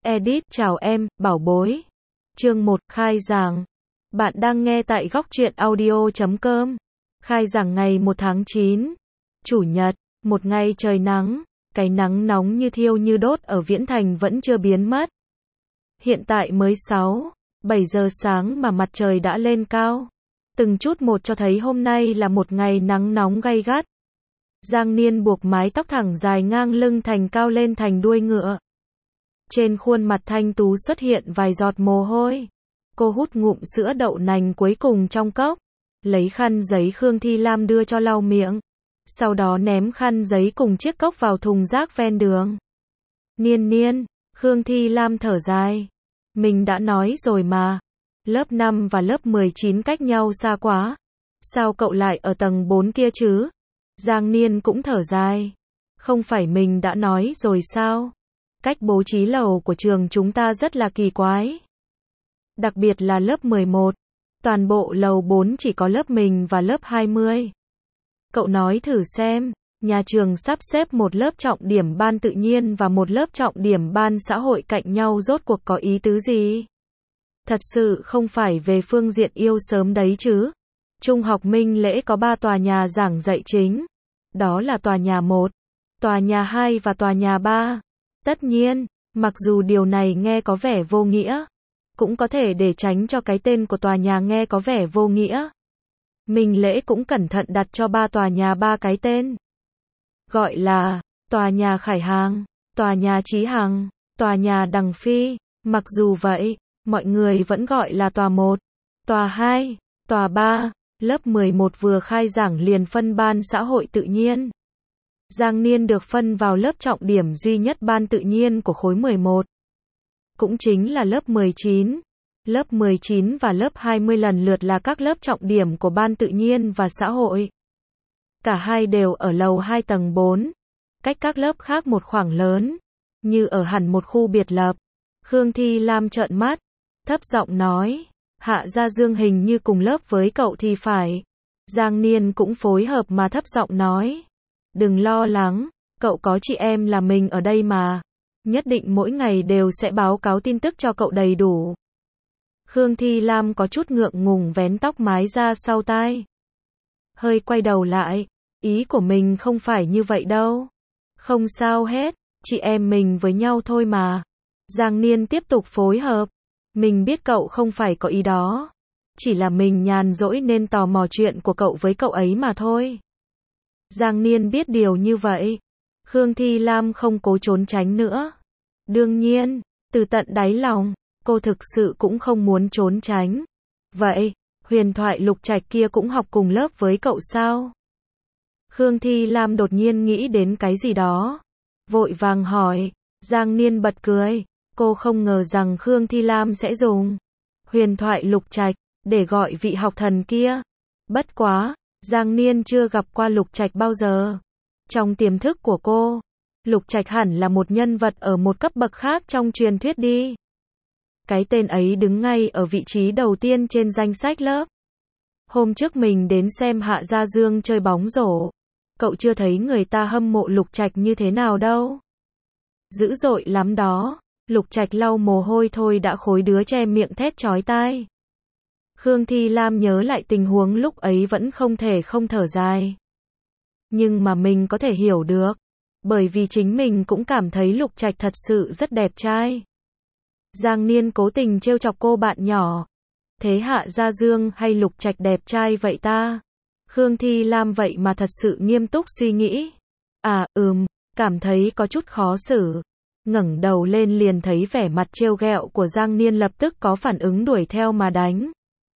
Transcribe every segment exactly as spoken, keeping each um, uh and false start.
Edit. Chào em, bảo bối. Chương một. Khai giảng. Bạn đang nghe tại góc truyện audio chấm com. Khai giảng ngày một tháng chín. Chủ nhật. Một ngày trời nắng. Cái nắng nóng như thiêu như đốt ở Viễn Thành vẫn chưa biến mất. Hiện tại mới sáu, bảy giờ sáng mà mặt trời đã lên cao. Từng chút một cho thấy hôm nay là một ngày nắng nóng gay gắt. Giang Niên buộc mái tóc thẳng dài ngang lưng thành cao lên thành đuôi ngựa. Trên khuôn mặt thanh tú xuất hiện vài giọt mồ hôi. Cô hút ngụm sữa đậu nành cuối cùng trong cốc. Lấy khăn giấy Khương Thi Lam đưa cho lau miệng. Sau đó ném khăn giấy cùng chiếc cốc vào thùng rác ven đường. Niên niên, Khương Thi Lam thở dài. Mình đã nói rồi mà. Lớp năm và lớp mười chín cách nhau xa quá. Sao cậu lại ở tầng bốn kia chứ? Giang Niên cũng thở dài. Không phải mình đã nói rồi sao? Cách bố trí lầu của trường chúng ta rất là kỳ quái. Đặc biệt là lớp mười một. Toàn bộ lầu bốn chỉ có lớp mình và lớp hai mươi. Cậu nói thử xem, nhà trường sắp xếp một lớp trọng điểm ban tự nhiên và một lớp trọng điểm ban xã hội cạnh nhau rốt cuộc có ý tứ gì? Thật sự không phải về phương diện yêu sớm đấy chứ. Trung học Minh Lễ có ba tòa nhà giảng dạy chính. Đó là tòa nhà một, tòa nhà hai và tòa nhà ba. Tất nhiên, mặc dù điều này nghe có vẻ vô nghĩa, cũng có thể để tránh cho cái tên của tòa nhà nghe có vẻ vô nghĩa. Minh Lễ cũng cẩn thận đặt cho ba tòa nhà ba cái tên. Gọi là, tòa nhà Khải Hàng, tòa nhà Chí Hằng, tòa nhà Đằng Phi. Mặc dù vậy, mọi người vẫn gọi là tòa một, tòa hai, tòa ba. Lớp mười một vừa khai giảng liền phân ban xã hội tự nhiên. Giang Niên được phân vào lớp trọng điểm duy nhất ban tự nhiên của khối mười một. Cũng chính là lớp mười chín. Lớp mười chín và lớp hai mươi lần lượt là các lớp trọng điểm của ban tự nhiên và xã hội. Cả hai đều ở lầu hai tầng bốn, cách các lớp khác một khoảng lớn, như ở hẳn một khu biệt lập. Khương Thi Lam trợn mắt, thấp giọng nói, Hạ Gia Dương hình như cùng lớp với cậu thì phải. Giang Niên cũng phối hợp mà thấp giọng nói, đừng lo lắng, cậu có chị em là mình ở đây mà. Nhất định mỗi ngày đều sẽ báo cáo tin tức cho cậu đầy đủ. Khương Thi Lam có chút ngượng ngùng vén tóc mái ra sau tai. Hơi quay đầu lại, ý của mình không phải như vậy đâu. Không sao hết, chị em mình với nhau thôi mà. Giang Niên tiếp tục phối hợp. Mình biết cậu không phải có ý đó. Chỉ là mình nhàn rỗi nên tò mò chuyện của cậu với cậu ấy mà thôi. Giang Niên biết điều như vậy. Khương Thi Lam không cố trốn tránh nữa. Đương nhiên, từ tận đáy lòng, cô thực sự cũng không muốn trốn tránh. Vậy, huyền thoại Lục Trạch kia cũng học cùng lớp với cậu sao? Khương Thi Lam đột nhiên nghĩ đến cái gì đó. Vội vàng hỏi. Giang Niên bật cười. Cô không ngờ rằng Khương Thi Lam sẽ dùng huyền thoại Lục Trạch để gọi vị học thần kia. Bất quá, Giang Niên chưa gặp qua Lục Trạch bao giờ. Trong tiềm thức của cô, Lục Trạch hẳn là một nhân vật ở một cấp bậc khác trong truyền thuyết đi. Cái tên ấy đứng ngay ở vị trí đầu tiên trên danh sách lớp. Hôm trước mình đến xem Hạ Gia Dương chơi bóng rổ. Cậu chưa thấy người ta hâm mộ Lục Trạch như thế nào đâu. Dữ dội lắm đó. Lục Trạch lau mồ hôi thôi đã khối đứa che miệng thét chói tai. Khương Thi Lam nhớ lại tình huống lúc ấy vẫn không thể không thở dài. Nhưng mà mình có thể hiểu được. Bởi vì chính mình cũng cảm thấy Lục Trạch thật sự rất đẹp trai. Giang Niên cố tình trêu chọc cô bạn nhỏ. Thế Hạ Gia Dương hay Lục Trạch đẹp trai vậy ta? Khương Thi Lam vậy mà thật sự nghiêm túc suy nghĩ. À, ừm, cảm thấy có chút khó xử. Ngẩng đầu lên liền thấy vẻ mặt trêu ghẹo của Giang Niên lập tức có phản ứng đuổi theo mà đánh.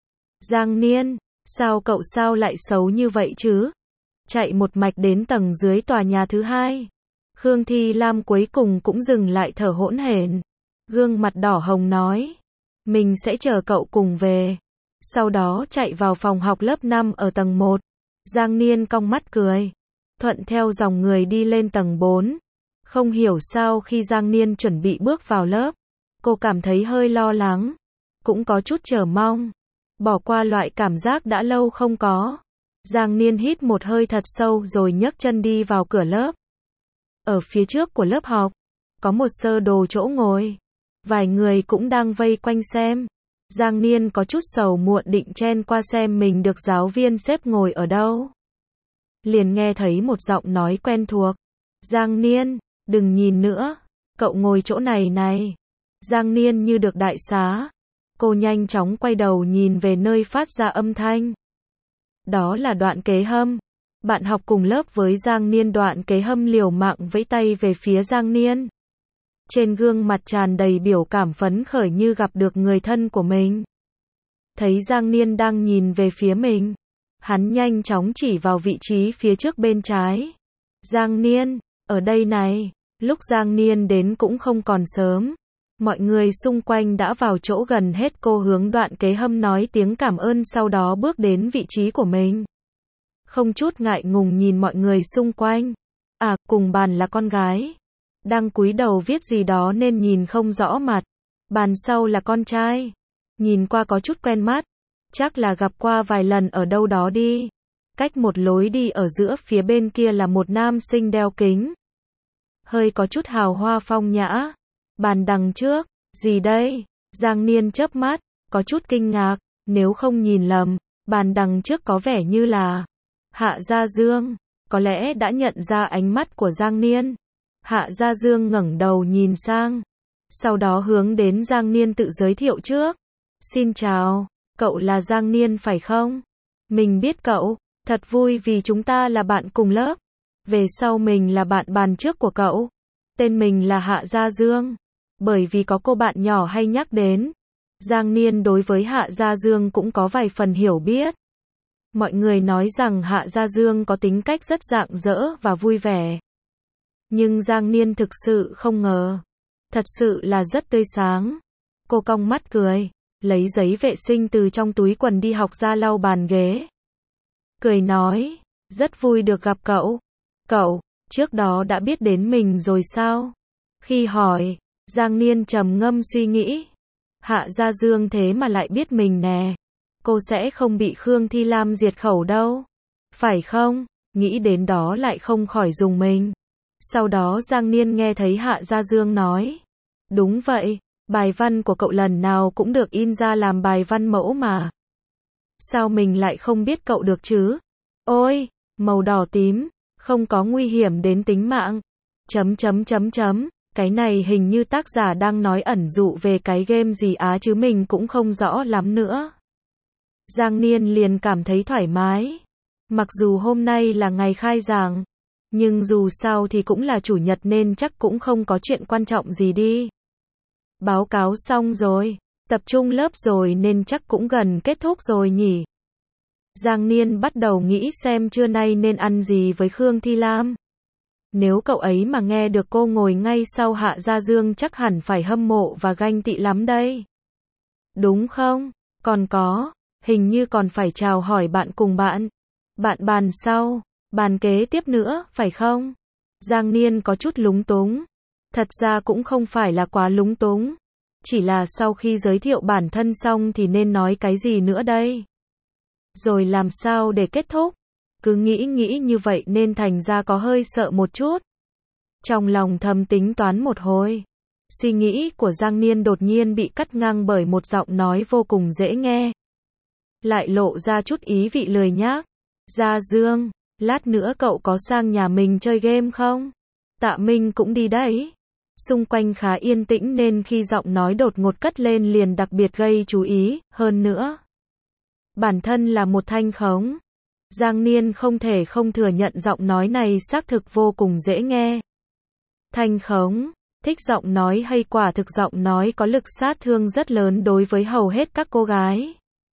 Giang Niên, sao cậu sao lại xấu như vậy chứ? Chạy một mạch đến tầng dưới tòa nhà thứ hai. Khương Thi Lam cuối cùng cũng dừng lại thở hỗn hển. Gương mặt đỏ hồng nói. Mình sẽ chờ cậu cùng về. Sau đó chạy vào phòng học lớp năm ở tầng một. Giang Niên cong mắt cười. Thuận theo dòng người đi lên tầng bốn. Không hiểu sao khi Giang Niên chuẩn bị bước vào lớp, cô cảm thấy hơi lo lắng, cũng có chút chờ mong, bỏ qua loại cảm giác đã lâu không có. Giang Niên hít một hơi thật sâu rồi nhấc chân đi vào cửa lớp. Ở phía trước của lớp học, có một sơ đồ chỗ ngồi. Vài người cũng đang vây quanh xem. Giang Niên có chút sầu muộn định chen qua xem mình được giáo viên xếp ngồi ở đâu. Liền nghe thấy một giọng nói quen thuộc. Giang Niên, đừng nhìn nữa. Cậu ngồi chỗ này này. Giang Niên như được đại xá. Cô nhanh chóng quay đầu nhìn về nơi phát ra âm thanh. Đó là Đoạn Kế Hâm. Bạn học cùng lớp với Giang Niên. Đoạn Kế Hâm liều mạng vẫy tay về phía Giang Niên. Trên gương mặt tràn đầy biểu cảm phấn khởi như gặp được người thân của mình. Thấy Giang Niên đang nhìn về phía mình. Hắn nhanh chóng chỉ vào vị trí phía trước bên trái. Giang Niên, ở đây này. Lúc Giang Niên đến cũng không còn sớm. Mọi người xung quanh đã vào chỗ gần hết. Cô hướng Đoạn Kế Hâm nói tiếng cảm ơn sau đó bước đến vị trí của mình. Không chút ngại ngùng nhìn mọi người xung quanh. À, cùng bàn là con gái. Đang cúi đầu viết gì đó nên nhìn không rõ mặt. Bàn sau là con trai. Nhìn qua có chút quen mắt. Chắc là gặp qua vài lần ở đâu đó đi. Cách một lối đi ở giữa phía bên kia là một nam sinh đeo kính. Hơi có chút hào hoa phong nhã. Bàn đằng trước, gì đây? Giang Niên chớp mắt, có chút kinh ngạc, nếu không nhìn lầm, bàn đằng trước có vẻ như là Hạ Gia Dương, có lẽ đã nhận ra ánh mắt của Giang Niên. Hạ Gia Dương ngẩng đầu nhìn sang, sau đó hướng đến Giang Niên tự giới thiệu trước. Xin chào, cậu là Giang Niên phải không? Mình biết cậu, thật vui vì chúng ta là bạn cùng lớp. Về sau mình là bạn bàn trước của cậu. Tên mình là Hạ Gia Dương. Bởi vì có cô bạn nhỏ hay nhắc đến, Giang Niên đối với Hạ Gia Dương cũng có vài phần hiểu biết. Mọi người nói rằng Hạ Gia Dương có tính cách rất rạng rỡ và vui vẻ. Nhưng Giang Niên thực sự không ngờ. Thật sự là rất tươi sáng. Cô cong mắt cười, lấy giấy vệ sinh từ trong túi quần đi học ra lau bàn ghế. Cười nói, rất vui được gặp cậu. Cậu, trước đó đã biết đến mình rồi sao? Khi hỏi, Giang Niên trầm ngâm suy nghĩ. Hạ Gia Dương thế mà lại biết mình nè. Cô sẽ không bị Khương Thi Lam diệt khẩu đâu. Phải không? Nghĩ đến đó lại không khỏi rùng mình. Sau đó Giang Niên nghe thấy Hạ Gia Dương nói. Đúng vậy, bài văn của cậu lần nào cũng được in ra làm bài văn mẫu mà. Sao mình lại không biết cậu được chứ? Ôi, màu đỏ tím, không có nguy hiểm đến tính mạng. Chấm chấm chấm chấm. Cái này hình như tác giả đang nói ẩn dụ về cái game gì á chứ mình cũng không rõ lắm nữa. Giang Niên liền cảm thấy thoải mái. Mặc dù hôm nay là ngày khai giảng, nhưng dù sao thì cũng là chủ nhật nên chắc cũng không có chuyện quan trọng gì đi. Báo cáo xong rồi, tập trung lớp rồi nên chắc cũng gần kết thúc rồi nhỉ. Giang Niên bắt đầu nghĩ xem trưa nay nên ăn gì với Khương Thi Lam. Nếu cậu ấy mà nghe được cô ngồi ngay sau Hạ Gia Dương chắc hẳn phải hâm mộ và ganh tị lắm đây. Đúng không? Còn có, hình như còn phải chào hỏi bạn cùng bạn. Bạn bàn sau, bàn kế tiếp nữa, phải không? Giang Niên có chút lúng túng. Thật ra cũng không phải là quá lúng túng. Chỉ là sau khi giới thiệu bản thân xong thì nên nói cái gì nữa đây? Rồi làm sao để kết thúc? Cứ nghĩ nghĩ như vậy nên thành ra có hơi sợ một chút. Trong lòng thầm tính toán một hồi. Suy nghĩ của Giang Niên đột nhiên bị cắt ngang bởi một giọng nói vô cùng dễ nghe. Lại lộ ra chút ý vị lười nhác. Gia Dương, lát nữa cậu có sang nhà mình chơi game không? Tạ Minh cũng đi đấy. Xung quanh khá yên tĩnh nên khi giọng nói đột ngột cất lên liền đặc biệt gây chú ý, hơn nữa. Bản thân là một thanh khống. Giang Niên không thể không thừa nhận giọng nói này xác thực vô cùng dễ nghe. Thanh khống, thích giọng nói hay quả thực giọng nói có lực sát thương rất lớn đối với hầu hết các cô gái.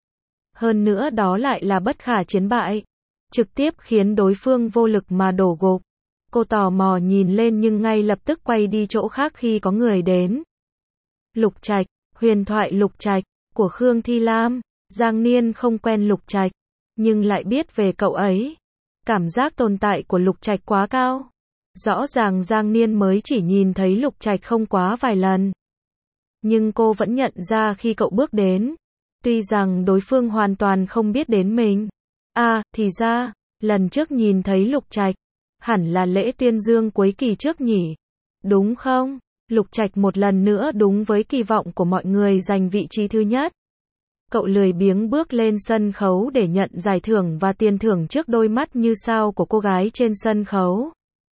Hơn nữa đó lại là bất khả chiến bại, trực tiếp khiến đối phương vô lực mà đổ gục. Cô tò mò nhìn lên nhưng ngay lập tức quay đi chỗ khác khi có người đến. Lục Trạch, huyền thoại Lục Trạch của Khương Thi Lam. Giang Niên không quen Lục Trạch, nhưng lại biết về cậu ấy. Cảm giác tồn tại của Lục Trạch quá cao. Rõ ràng Giang Niên mới chỉ nhìn thấy Lục Trạch không quá vài lần. Nhưng cô vẫn nhận ra khi cậu bước đến. Tuy rằng đối phương hoàn toàn không biết đến mình. À, thì ra, lần trước nhìn thấy Lục Trạch, hẳn là lễ tuyên dương cuối kỳ trước nhỉ. Đúng không? Lục Trạch một lần nữa đúng với kỳ vọng của mọi người giành vị trí thứ nhất. Cậu lười biếng bước lên sân khấu để nhận giải thưởng và tiền thưởng trước đôi mắt như sao của cô gái trên sân khấu.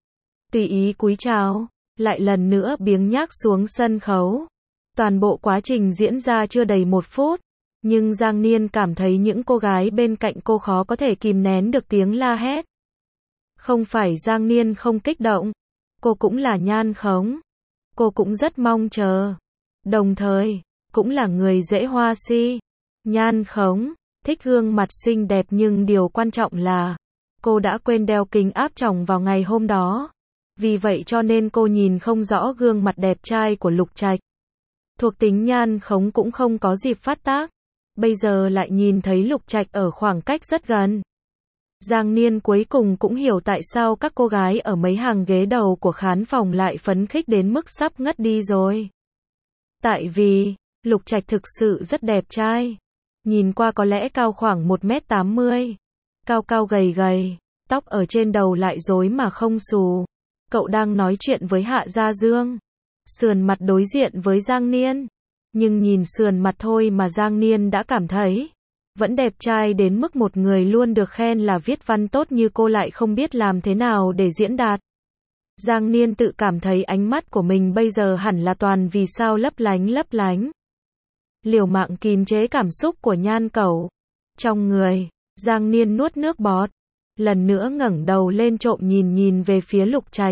Tùy ý cúi chào, lại lần nữa biếng nhác xuống sân khấu. Toàn bộ quá trình diễn ra chưa đầy một phút, nhưng Giang Niên cảm thấy những cô gái bên cạnh cô khó có thể kìm nén được tiếng la hét. Không phải Giang Niên không kích động, cô cũng là nhan khống. Cô cũng rất mong chờ. Đồng thời, cũng là người dễ hoa si. Nhan khống, thích gương mặt xinh đẹp nhưng điều quan trọng là cô đã quên đeo kính áp tròng vào ngày hôm đó. Vì vậy cho nên cô nhìn không rõ gương mặt đẹp trai của Lục Trạch. Thuộc tính nhan khống cũng không có dịp phát tác. Bây giờ lại nhìn thấy Lục Trạch ở khoảng cách rất gần. Giang Niên cuối cùng cũng hiểu tại sao các cô gái ở mấy hàng ghế đầu của khán phòng lại phấn khích đến mức sắp ngất đi rồi. Tại vì, Lục Trạch thực sự rất đẹp trai. Nhìn qua có lẽ cao khoảng một mét tám mươi. Cao cao gầy gầy, tóc ở trên đầu lại rối mà không xù. Cậu đang nói chuyện với Hạ Gia Dương. Sườn mặt đối diện với Giang Niên. Nhưng nhìn sườn mặt thôi mà Giang Niên đã cảm thấy vẫn đẹp trai đến mức một người luôn được khen là viết văn tốt như cô lại không biết làm thế nào để diễn đạt. Giang Niên tự cảm thấy ánh mắt của mình bây giờ hẳn là toàn vì sao lấp lánh lấp lánh. Liều mạng kìm chế cảm xúc của nhan cẩu. Trong người, Giang Niên nuốt nước bọt. Lần nữa ngẩng đầu lên trộm nhìn nhìn về phía Lục Trạch.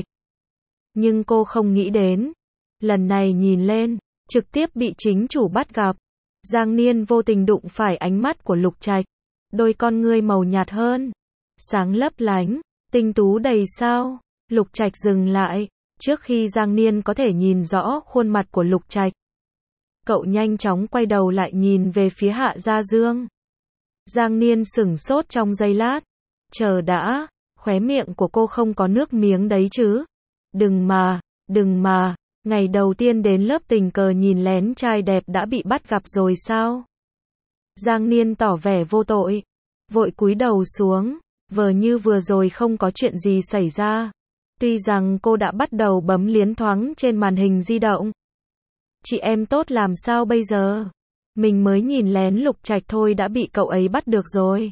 Nhưng cô không nghĩ đến. Lần này nhìn lên, trực tiếp bị chính chủ bắt gặp. Giang Niên vô tình đụng phải ánh mắt của Lục Trạch. Đôi con ngươi màu nhạt hơn. Sáng lấp lánh, tinh tú đầy sao. Lục Trạch dừng lại. Trước khi Giang Niên có thể nhìn rõ khuôn mặt của Lục Trạch. Cậu nhanh chóng quay đầu lại nhìn về phía Hạ Gia Dương. Giang Niên sửng sốt trong giây lát. Chờ đã, khóe miệng của cô không có nước miếng đấy chứ. Đừng mà, đừng mà, ngày đầu tiên đến lớp tình cờ nhìn lén trai đẹp đã bị bắt gặp rồi sao? Giang Niên tỏ vẻ vô tội. Vội cúi đầu xuống, vờ như vừa rồi không có chuyện gì xảy ra. Tuy rằng cô đã bắt đầu bấm liến thoáng trên màn hình di động. Chị em tốt làm sao bây giờ? Mình mới nhìn lén Lục Trạch thôi đã bị cậu ấy bắt được rồi.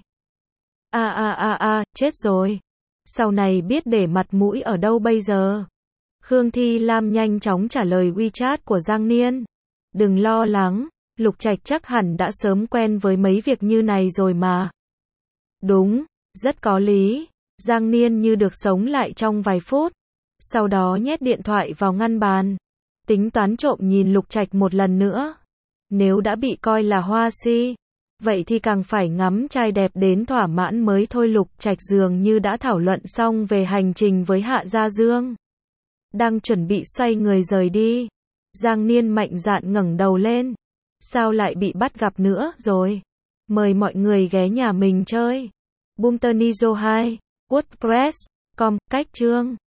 A a a a, chết rồi. Sau này biết để mặt mũi ở đâu bây giờ? Khương Thi Lam nhanh chóng trả lời WeChat của Giang Niên. Đừng lo lắng, Lục Trạch chắc hẳn đã sớm quen với mấy việc như này rồi mà. Đúng, rất có lý. Giang Niên như được sống lại trong vài phút. Sau đó nhét điện thoại vào ngăn bàn. Tính toán trộm nhìn Lục Trạch một lần nữa. Nếu đã bị coi là hoa si, vậy thì càng phải ngắm trai đẹp đến thỏa mãn mới thôi. Lục Trạch dường như đã thảo luận xong về hành trình với Hạ Gia Dương. Đang chuẩn bị xoay người rời đi. Giang Niên mạnh dạn ngẩng đầu lên. Sao lại bị bắt gặp nữa rồi? Mời mọi người ghé nhà mình chơi. Boomtonizo hai, WordPress, com, cách chương.